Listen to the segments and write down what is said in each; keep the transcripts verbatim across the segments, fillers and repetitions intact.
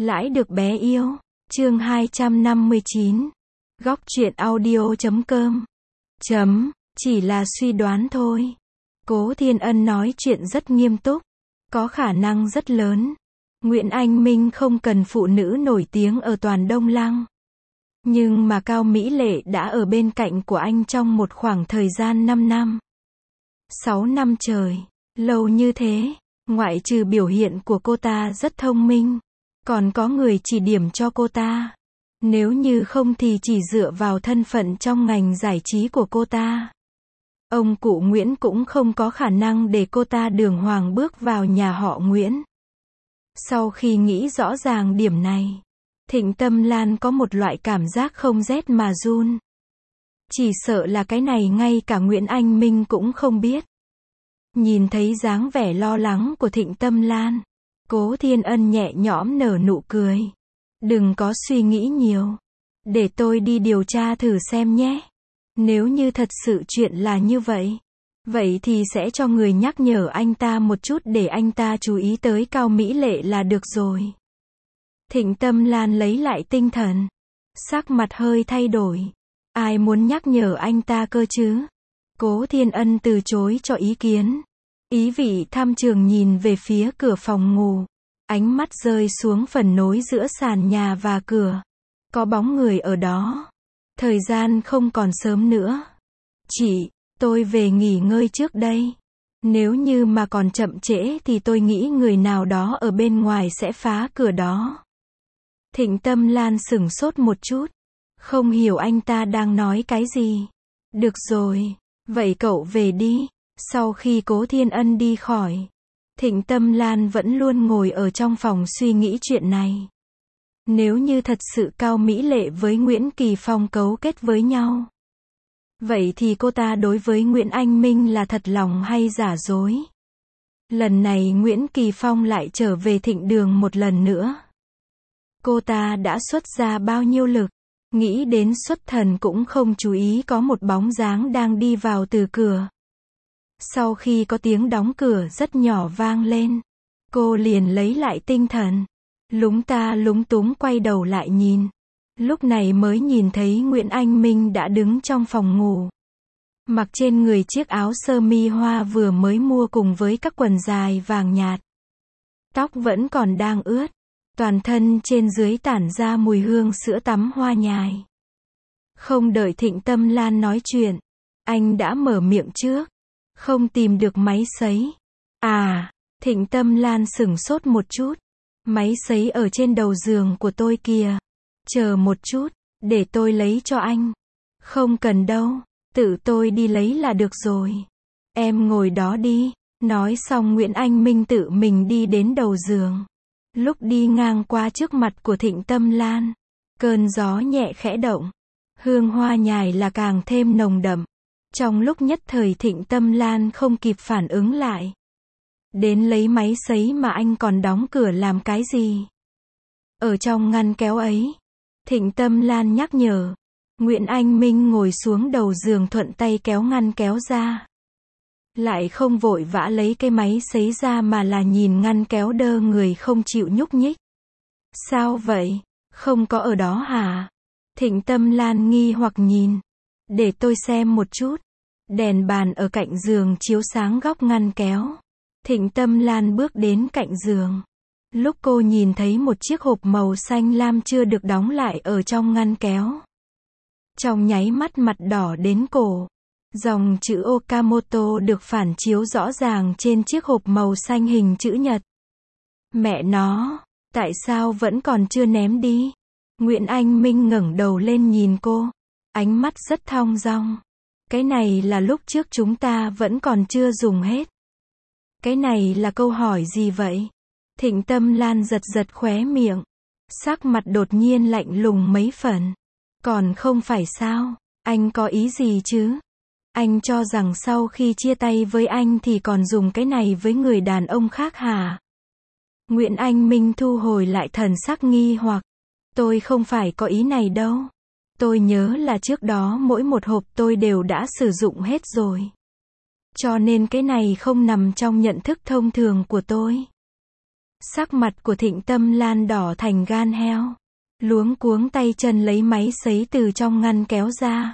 Lãi được bé yêu. Chương hai trăm năm mươi chín. Góc truyện audio chấm com. Chấm, chỉ là suy đoán thôi. Cố Thiên Ân nói chuyện rất nghiêm túc. Có khả năng rất lớn. Nguyễn Anh Minh không cần phụ nữ nổi tiếng ở toàn Đông Lăng. Nhưng mà Cao Mỹ Lệ đã ở bên cạnh của anh trong một khoảng thời gian năm năm. sáu năm trời. Lâu như thế. Ngoại trừ biểu hiện của cô ta rất thông minh. Còn có người chỉ điểm cho cô ta. Nếu như không thì chỉ dựa vào thân phận trong ngành giải trí của cô ta. Ông cụ Nguyễn cũng không có khả năng để cô ta đường hoàng bước vào nhà họ Nguyễn. Sau khi nghĩ rõ ràng điểm này, Thịnh Tâm Lan có một loại cảm giác không rét mà run. Chỉ sợ là cái này ngay cả Nguyễn Anh Minh cũng không biết. Nhìn thấy dáng vẻ lo lắng của Thịnh Tâm Lan, Cố Thiên Ân nhẹ nhõm nở nụ cười. Đừng có suy nghĩ nhiều. Để tôi đi điều tra thử xem nhé. Nếu như thật sự chuyện là như vậy, vậy thì sẽ cho người nhắc nhở anh ta một chút để anh ta chú ý tới Cao Mỹ Lệ là được rồi. Thịnh Tâm Lan lấy lại tinh thần. Sắc mặt hơi thay đổi. Ai muốn nhắc nhở anh ta cơ chứ? Cố Thiên Ân từ chối cho ý kiến. Ý vị thăm trường nhìn về phía cửa phòng ngủ. Ánh mắt rơi xuống phần nối giữa sàn nhà và cửa. Có bóng người ở đó. Thời gian không còn sớm nữa. Chị, tôi về nghỉ ngơi trước đây. Nếu như mà còn chậm trễ thì tôi nghĩ người nào đó ở bên ngoài sẽ phá cửa đó. Thịnh Tâm Lan sửng sốt một chút. Không hiểu anh ta đang nói cái gì. Được rồi, vậy cậu về đi. Sau khi Cố Thiên Ân đi khỏi, Thịnh Tâm Lan vẫn luôn ngồi ở trong phòng suy nghĩ chuyện này. Nếu như thật sự Cao Mỹ Lệ với Nguyễn Kỳ Phong cấu kết với nhau, vậy thì cô ta đối với Nguyễn Anh Minh là thật lòng hay giả dối? Lần này Nguyễn Kỳ Phong lại trở về Thịnh Đường một lần nữa. Cô ta đã xuất ra bao nhiêu lực, nghĩ đến xuất thần cũng không chú ý có một bóng dáng đang đi vào từ cửa. Sau khi có tiếng đóng cửa rất nhỏ vang lên, cô liền lấy lại tinh thần. Lúng ta lúng túng quay đầu lại nhìn. Lúc này mới nhìn thấy Nguyễn Anh Minh đã đứng trong phòng ngủ. Mặc trên người chiếc áo sơ mi hoa vừa mới mua cùng với các quần dài vàng nhạt. Tóc vẫn còn đang ướt. Toàn thân trên dưới tản ra mùi hương sữa tắm hoa nhài. Không đợi Thịnh Tâm Lan nói chuyện, anh đã mở miệng trước. Không tìm được máy sấy. À, Thịnh Tâm Lan sửng sốt một chút. Máy sấy ở trên đầu giường của tôi kìa. Chờ một chút, để tôi lấy cho anh. Không cần đâu, tự tôi đi lấy là được rồi. Em ngồi đó đi. Nói xong Nguyễn Anh Minh tự mình đi đến đầu giường. Lúc đi ngang qua trước mặt của Thịnh Tâm Lan, cơn gió nhẹ khẽ động. Hương hoa nhài là càng thêm nồng đậm. Trong lúc nhất thời Thịnh Tâm Lan không kịp phản ứng lại. Đến lấy máy sấy mà anh còn đóng cửa làm cái gì? Ở trong ngăn kéo ấy. Thịnh Tâm Lan nhắc nhở. Nguyễn Anh Minh ngồi xuống đầu giường thuận tay kéo ngăn kéo ra. Lại không vội vã lấy cái máy sấy ra mà là nhìn ngăn kéo đơ người không chịu nhúc nhích. Sao vậy? Không có ở đó hả? Thịnh Tâm Lan nghi hoặc nhìn. Để tôi xem một chút. Đèn bàn ở cạnh giường chiếu sáng góc ngăn kéo. Thịnh Tâm Lan bước đến cạnh giường. Lúc cô nhìn thấy một chiếc hộp màu xanh lam chưa được đóng lại ở trong ngăn kéo. Trong nháy mắt mặt đỏ đến cổ. Dòng chữ Okamoto được phản chiếu rõ ràng trên chiếc hộp màu xanh hình chữ nhật. Mẹ nó, tại sao vẫn còn chưa ném đi? Nguyễn Anh Minh ngẩng đầu lên nhìn cô. Ánh mắt rất thong dong. Cái này là lúc trước chúng ta vẫn còn chưa dùng hết. Cái này là câu hỏi gì vậy? Thịnh Tâm Lan giật giật khóe miệng. Sắc mặt đột nhiên lạnh lùng mấy phần. Còn không phải sao? Anh có ý gì chứ? Anh cho rằng sau khi chia tay với anh thì còn dùng cái này với người đàn ông khác hả? Nguyễn Anh Minh thu hồi lại thần sắc nghi hoặc. Tôi không phải có ý này đâu. Tôi nhớ là trước đó mỗi một hộp tôi đều đã sử dụng hết rồi. Cho nên cái này không nằm trong nhận thức thông thường của tôi. Sắc mặt của Thịnh Tâm Lan đỏ thành gan heo. Luống cuống tay chân lấy máy sấy từ trong ngăn kéo ra.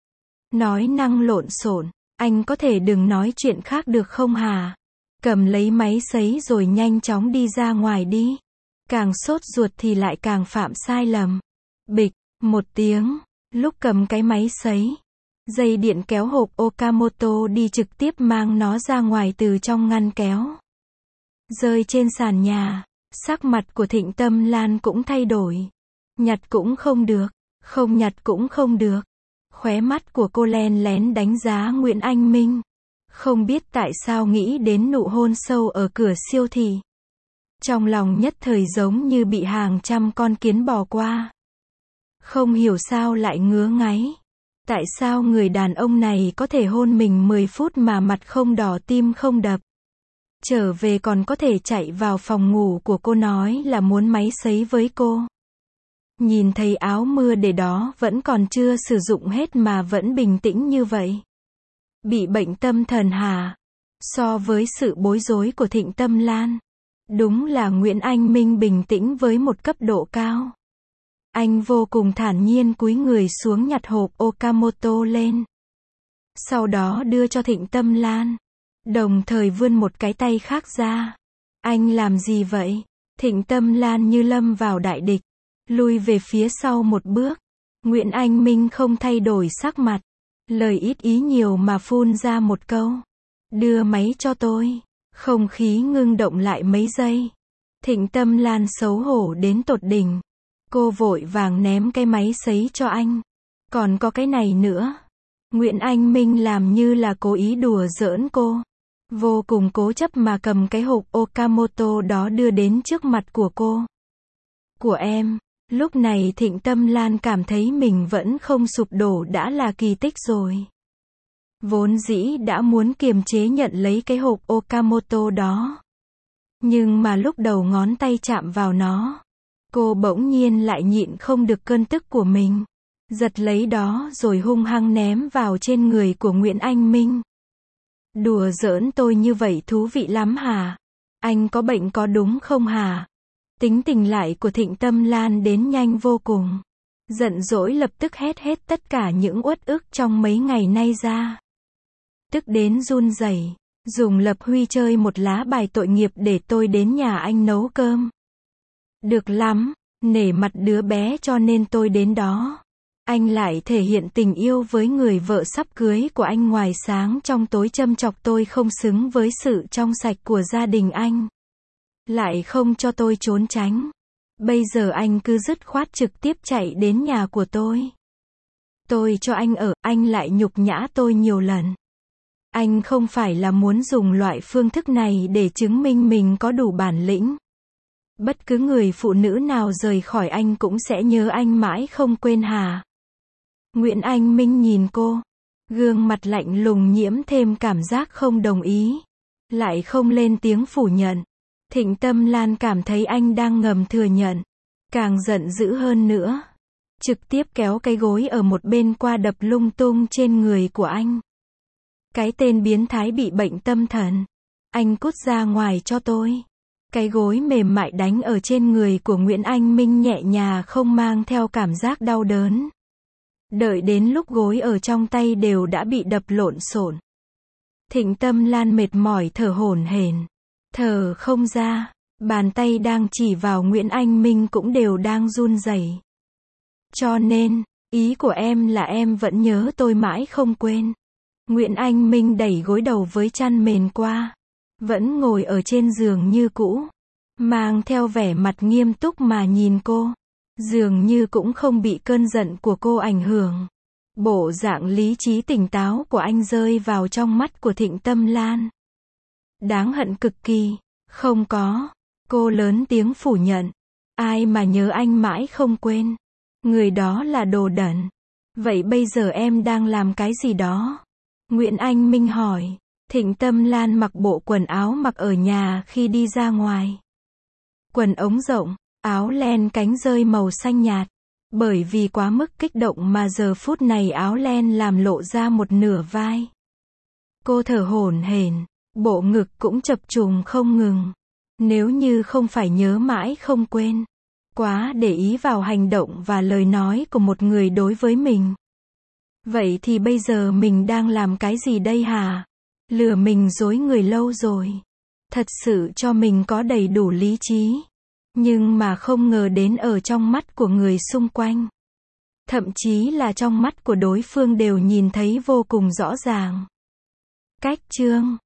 Nói năng lộn xộn, anh có thể đừng nói chuyện khác được không hả? Cầm lấy máy sấy rồi nhanh chóng đi ra ngoài đi. Càng sốt ruột thì lại càng phạm sai lầm. Bịch, một tiếng, lúc cầm cái máy sấy, dây điện kéo hộp Okamoto đi trực tiếp mang nó ra ngoài từ trong ngăn kéo. Rơi trên sàn nhà, sắc mặt của Thịnh Tâm Lan cũng thay đổi. Nhặt cũng không được, không nhặt cũng không được. Khóe mắt của cô len lén đánh giá Nguyễn Anh Minh. Không biết tại sao nghĩ đến nụ hôn sâu ở cửa siêu thị. Trong lòng nhất thời giống như bị hàng trăm con kiến bò qua. Không hiểu sao lại ngứa ngáy. Tại sao người đàn ông này có thể hôn mình mười phút mà mặt không đỏ tim không đập. Trở về còn có thể chạy vào phòng ngủ của cô nói là muốn máy sấy với cô. Nhìn thấy áo mưa để đó vẫn còn chưa sử dụng hết mà vẫn bình tĩnh như vậy. Bị bệnh tâm thần hả? So với sự bối rối của Thịnh Tâm Lan, đúng là Nguyễn Anh Minh bình tĩnh với một cấp độ cao. Anh vô cùng thản nhiên cúi người xuống nhặt hộp Okamoto lên. Sau đó đưa cho Thịnh Tâm Lan. Đồng thời vươn một cái tay khác ra. Anh làm gì vậy? Thịnh Tâm Lan như lâm vào đại địch. Lui về phía sau một bước. Nguyễn Anh Minh không thay đổi sắc mặt. Lời ít ý nhiều mà phun ra một câu. Đưa máy cho tôi. Không khí ngưng động lại mấy giây. Thịnh Tâm Lan xấu hổ đến tột đỉnh. Cô vội vàng ném cái máy sấy cho anh. Còn có cái này nữa. Nguyễn Anh Minh làm như là cố ý đùa giỡn cô. Vô cùng cố chấp mà cầm cái hộp Okamoto đó đưa đến trước mặt của cô. Của em. Lúc này Thịnh Tâm Lan cảm thấy mình vẫn không sụp đổ đã là kỳ tích rồi. Vốn dĩ đã muốn kiềm chế nhận lấy cái hộp Okamoto đó. Nhưng mà lúc đầu ngón tay chạm vào nó, cô bỗng nhiên lại nhịn không được cơn tức của mình. Giật lấy đó rồi hung hăng ném vào trên người của Nguyễn Anh Minh. Đùa giỡn tôi như vậy thú vị lắm hả? Anh có bệnh có đúng không hả? Tính tình lại của Thịnh Tâm Lan đến nhanh vô cùng. Giận dỗi lập tức hét hết tất cả những uất ức trong mấy ngày nay ra. Tức đến run rẩy, dùng Lập Huy chơi một lá bài tội nghiệp để tôi đến nhà anh nấu cơm. Được lắm, nể mặt đứa bé cho nên tôi đến đó. Anh lại thể hiện tình yêu với người vợ sắp cưới của anh ngoài sáng trong tối châm chọc tôi không xứng với sự trong sạch của gia đình anh. Lại không cho tôi trốn tránh. Bây giờ anh cứ dứt khoát trực tiếp chạy đến nhà của tôi. Tôi cho anh ở, anh lại nhục nhã tôi nhiều lần. Anh không phải là muốn dùng loại phương thức này để chứng minh mình có đủ bản lĩnh. Bất cứ người phụ nữ nào rời khỏi anh cũng sẽ nhớ anh mãi không quên hả? Nguyễn Anh Minh nhìn cô. Gương mặt lạnh lùng nhiễm thêm cảm giác không đồng ý. Lại không lên tiếng phủ nhận. Thịnh Tâm Lan cảm thấy anh đang ngầm thừa nhận. Càng giận dữ hơn nữa. Trực tiếp kéo cái gối ở một bên qua đập lung tung trên người của anh. Cái tên biến thái bị bệnh tâm thần. Anh cút ra ngoài cho tôi. Cái gối mềm mại đánh ở trên người của Nguyễn Anh Minh nhẹ nhàng không mang theo cảm giác đau đớn. Đợi đến lúc gối ở trong tay đều đã bị đập lộn xộn. Thịnh Tâm Lan mệt mỏi thở hổn hển. Thở không ra. Bàn tay đang chỉ vào Nguyễn Anh Minh cũng đều đang run rẩy. Cho nên, ý của em là em vẫn nhớ tôi mãi không quên. Nguyễn Anh Minh đẩy gối đầu với chăn mền qua. Vẫn ngồi ở trên giường như cũ. Mang theo vẻ mặt nghiêm túc mà nhìn cô. Dường như cũng không bị cơn giận của cô ảnh hưởng. Bộ dạng lý trí tỉnh táo của anh rơi vào trong mắt của Thịnh Tâm Lan. Đáng hận cực kỳ. Không có. Cô lớn tiếng phủ nhận. Ai mà nhớ anh mãi không quên. Người đó là đồ đẩn. Vậy bây giờ em đang làm cái gì đó? Nguyễn Anh Minh hỏi. Thịnh Tâm Lan mặc bộ quần áo mặc ở nhà khi đi ra ngoài. Quần ống rộng, áo len cánh rơi màu xanh nhạt. Bởi vì quá mức kích động mà giờ phút này áo len làm lộ ra một nửa vai. Cô thở hổn hển, bộ ngực cũng chập trùng không ngừng. Nếu như không phải nhớ mãi không quên, quá để ý vào hành động và lời nói của một người đối với mình. Vậy thì bây giờ mình đang làm cái gì đây hả? Lừa mình dối người lâu rồi. Thật sự cho mình có đầy đủ lý trí. Nhưng mà không ngờ đến ở trong mắt của người xung quanh. Thậm chí là trong mắt của đối phương đều nhìn thấy vô cùng rõ ràng. Cách chương